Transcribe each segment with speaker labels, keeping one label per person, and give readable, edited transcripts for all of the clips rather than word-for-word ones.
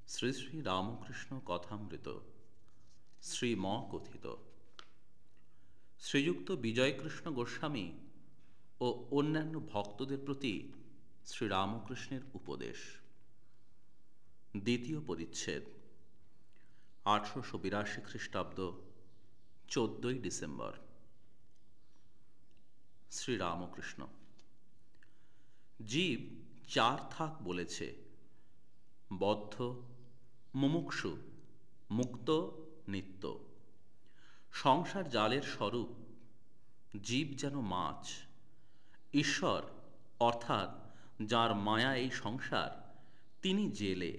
Speaker 1: শ্রী শ্রী রামকৃষ্ণ কথামৃত শ্রীম কথিত। শ্রীযুক্ত বিজয়কৃষ্ণ গোস্বামী ও অন্যান্য ভক্তদের প্রতি শ্রীরামকৃষ্ণের উপদেশ। দ্বিতীয় পরিচ্ছেদ। 1882 খ্রিস্টাব্দ 14 ডিসেম্বর। শ্রীরামকৃষ্ণ। জীব চার থাক বলেছে: বদ্ধ, মুমুক্ষু, মুক্ত, নিত্য। সংসার জালের স্বরূপ। জীব যেন মাছ। ঈশ্বর অর্থাৎ যার মায়া এই সংসার, তিনি জেলে।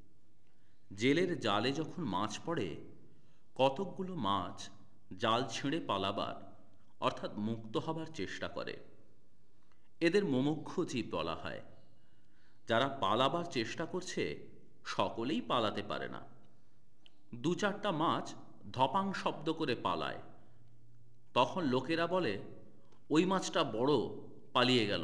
Speaker 1: জেলের জালে যখন মাছ পড়ে, কতকগুলো মাছ জাল ছিঁড়ে পালাবার অর্থাৎ মুক্ত হবার চেষ্টা করে। এদের মুমুক্ষু জীব বলা হয়। যারা পালাবার চেষ্টা করছে, সকলেই পালাতে পারে না। দু চারটা মাছ ধপাং শব্দ করে পালায়। তখন লোকেরা বলে, ওই মাছটা বড়, পালিয়ে গেল।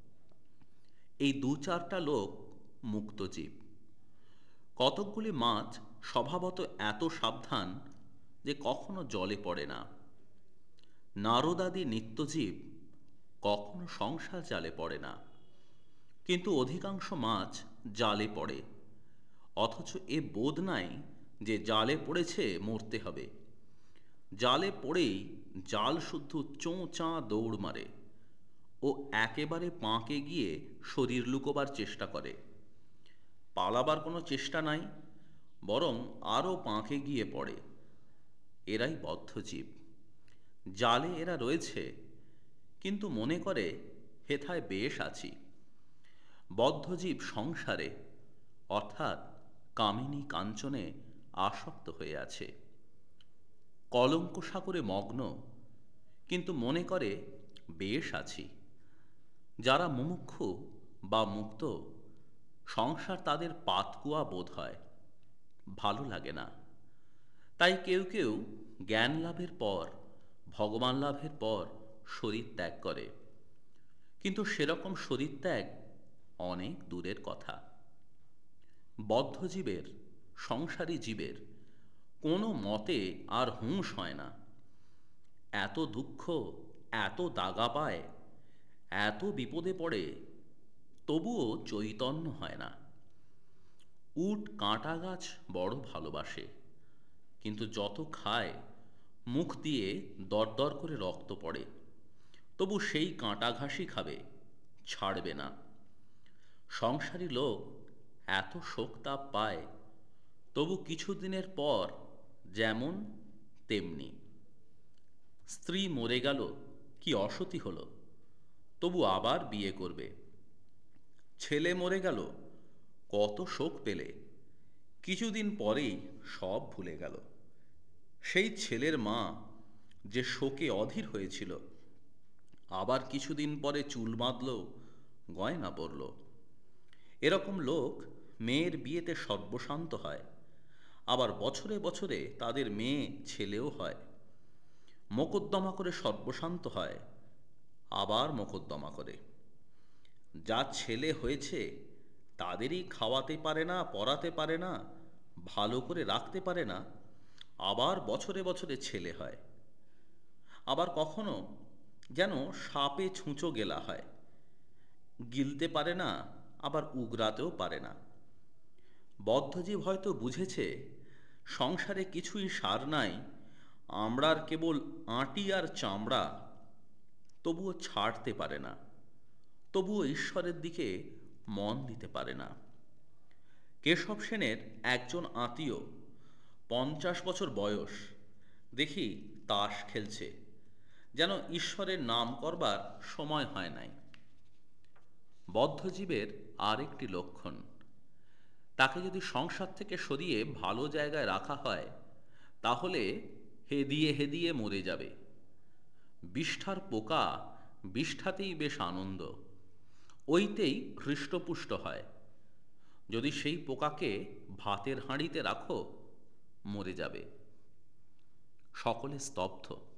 Speaker 1: এই দু চারটা লোক মুক্ত জীব। কতকগুলি মাছ স্বভাবত এত সাবধান যে কখনো জলে পড়ে না। নারদাদি নিত্যজীব কখনো সংসার জালে পড়ে না, কিন্তু অধিকাংশ মাছ জালে পড়ে। অথচ এ বোধ নাই যে জালে পড়েছে, মরতে হবে। জালে পড়েই জাল শুদ্ধ চোঁ চাঁ দৌড় মারে ও একেবারে পাঁকে গিয়ে শরীর লুকোবার চেষ্টা করে। পালাবার কোনো চেষ্টা নাই, বরং আরও পাঁকে গিয়ে পড়ে। এরাই বদ্ধজীব। জালে এরা রয়েছে, কিন্তু মনে করে হেথায় বেশ আছি। বদ্ধজীব সংসারে অর্থাৎ কামিনী কাঞ্চনে আসক্ত হয়ে আছে। কলঙ্ক সাগরে মগ্ন, কিন্তু মনে করে বেশ আছি। যারা মুমুক্ষু বা মুক্ত, সংসার তাদের পাতকুয়া বোধ হয়, ভালো লাগে না। তাই কেউ কেউ জ্ঞান লাভের পর, ভগবান লাভের পর শরীর ত্যাগ করে। কিন্তু সেরকম শরীর ত্যাগ অনেক দূরের কথা। বদ্ধজীবের, সংসারী জীবের কোনো মতে আর হুঁশ হয় না। এত দুঃখ, এত দাগা পায়, এত বিপদে পড়ে, তবুও চৈতন্য হয় না। উট কাঁটা গাছ বড় ভালোবাসে, কিন্তু যত খায় মুখ দিয়ে দরদর করে রক্ত পড়ে, তবু সেই কাঁটা ঘাসই খাবে, ছাড়বে না। সংসারী লোক এত শোকতাপ পায়, তবু কিছুদিনের পর যেমন তেমনি। স্ত্রী মরে গেল কি অসতী হলো, তবু আবার বিয়ে করবে। ছেলে মরে গেল, কত শোক পেলে, কিছুদিন পরেই সব ভুলে গেল। সেই ছেলের মা যে শোকে অধীর হয়েছিল, আবার কিছুদিন পরে চুল বাঁধল, গয়না পরল। এরকম লোক মেয়ের বিয়েতে সর্বশান্ত হয়, আবার বছরে বছরে তাদের মেয়ে ছেলেও হয়। মোকদ্দমা করে সর্বশান্ত হয়, আবার মোকদ্দমা করে। যার ছেলে হয়েছে তাদেরই খাওয়াতে পারে না, পরাতে পারে না, ভালো করে রাখতে পারে না, আবার বছরে বছরে ছেলে হয়। আবার কখনো যেন সাপে ছুঁচো গেলা হয়, গিলতে পারে না, আবার উগরাতেও পারে না। বদ্ধজীব হয়তো বুঝেছে সংসারে কিছুই সার নাই, আমরার কেবল আঁটি আর চামড়া, তবুও ছাড়তে পারে না, তবুও ঈশ্বরের দিকে মন দিতে পারে না। কেশব সেনের একজন আত্মীয়, 50 বছর বয়স, দেখি তাস খেলছে, যেন ঈশ্বরের নাম করবার সময় হয় নাই। বদ্ধজীবের আর একটি লক্ষণ, তাকে যদি সংসার থেকে সরিয়ে ভালো জায়গায় রাখা হয়, তাহলে হেদিয়ে হেদিয়ে মরে যাবে। বিষ্ঠার পোকা বিষ্ঠাতেই বেশ আনন্দ, ওইতেই হৃষ্টপুষ্ট হয়। যদি সেই পোকাকে ভাতের হাঁড়িতে রাখো, মরে যাবে। সকলে স্তব্ধ।